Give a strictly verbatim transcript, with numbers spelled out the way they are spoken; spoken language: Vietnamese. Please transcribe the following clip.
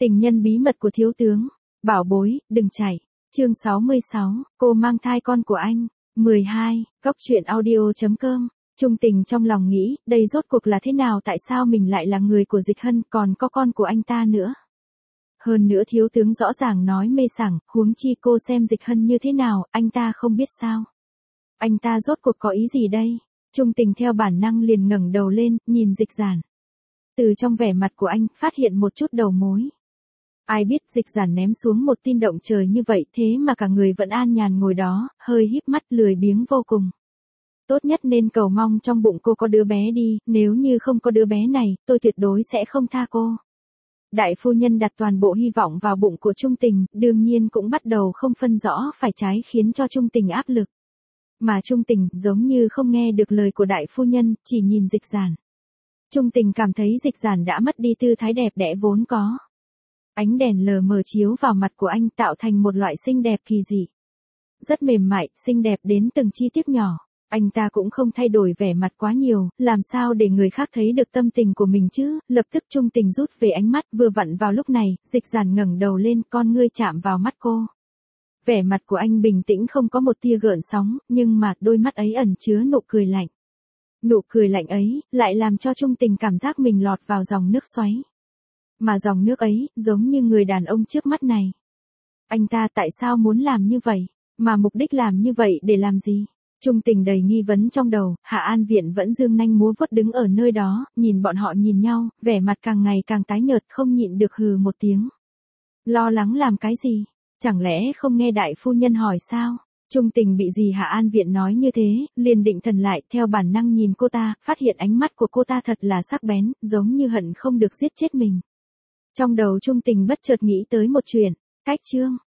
Tình nhân bí mật của thiếu tướng. Bảo bối, đừng chạy. Chương sáu mươi sáu, cô mang thai con của anh. mười hai, Cóc truyện audio chấm com. Trung Tình trong lòng nghĩ, đây rốt cuộc là thế nào, tại sao mình lại là người của Dịch Hân, còn có con của anh ta nữa. Hơn nữa thiếu tướng rõ ràng nói mê sảng, huống chi cô xem Dịch Hân như thế nào, anh ta không biết sao. Anh ta rốt cuộc có ý gì đây? Trung Tình theo bản năng liền ngẩng đầu lên, nhìn Dịch Giản. Từ trong vẻ mặt của anh, phát hiện một chút đầu mối. Ai biết Dịch Giản ném xuống một tin động trời như vậy, thế mà cả người vẫn an nhàn ngồi đó, hơi híp mắt lười biếng vô cùng. Tốt nhất nên cầu mong trong bụng cô có đứa bé đi, nếu như không có đứa bé này, tôi tuyệt đối sẽ không tha cô. Đại phu nhân đặt toàn bộ hy vọng vào bụng của Trung Tình, đương nhiên cũng bắt đầu không phân rõ phải trái, khiến cho Trung Tình áp lực. Mà Trung Tình giống như không nghe được lời của đại phu nhân, chỉ nhìn Dịch Giản. Trung Tình cảm thấy Dịch Giản đã mất đi tư thái đẹp đẽ vốn có. Ánh đèn lờ mờ chiếu vào mặt của anh tạo thành một loại xinh đẹp kỳ dị. Rất mềm mại, xinh đẹp đến từng chi tiết nhỏ. Anh ta cũng không thay đổi vẻ mặt quá nhiều, làm sao để người khác thấy được tâm tình của mình chứ, lập tức Trung Tình rút về ánh mắt, vừa vặn vào lúc này, Dịch Giản ngẩng đầu lên, con ngươi chạm vào mắt cô. Vẻ mặt của anh bình tĩnh không có một tia gợn sóng, nhưng mà đôi mắt ấy ẩn chứa nụ cười lạnh. Nụ cười lạnh ấy, lại làm cho Trung Tình cảm giác mình lọt vào dòng nước xoáy. Mà dòng nước ấy, giống như người đàn ông trước mắt này. Anh ta tại sao muốn làm như vậy, mà mục đích làm như vậy để làm gì? Trung Tình đầy nghi vấn trong đầu, Hạ An Viện vẫn dương nanh múa vuốt đứng ở nơi đó, nhìn bọn họ nhìn nhau, vẻ mặt càng ngày càng tái nhợt, không nhịn được hừ một tiếng. Lo lắng làm cái gì? Chẳng lẽ không nghe đại phu nhân hỏi sao? Trung Tình bị gì Hạ An Viện nói như thế, liền định thần lại, theo bản năng nhìn cô ta, phát hiện ánh mắt của cô ta thật là sắc bén, giống như hận không được giết chết mình. Trong đầu Trung Tình bất chợt nghĩ tới một chuyện, cách chương.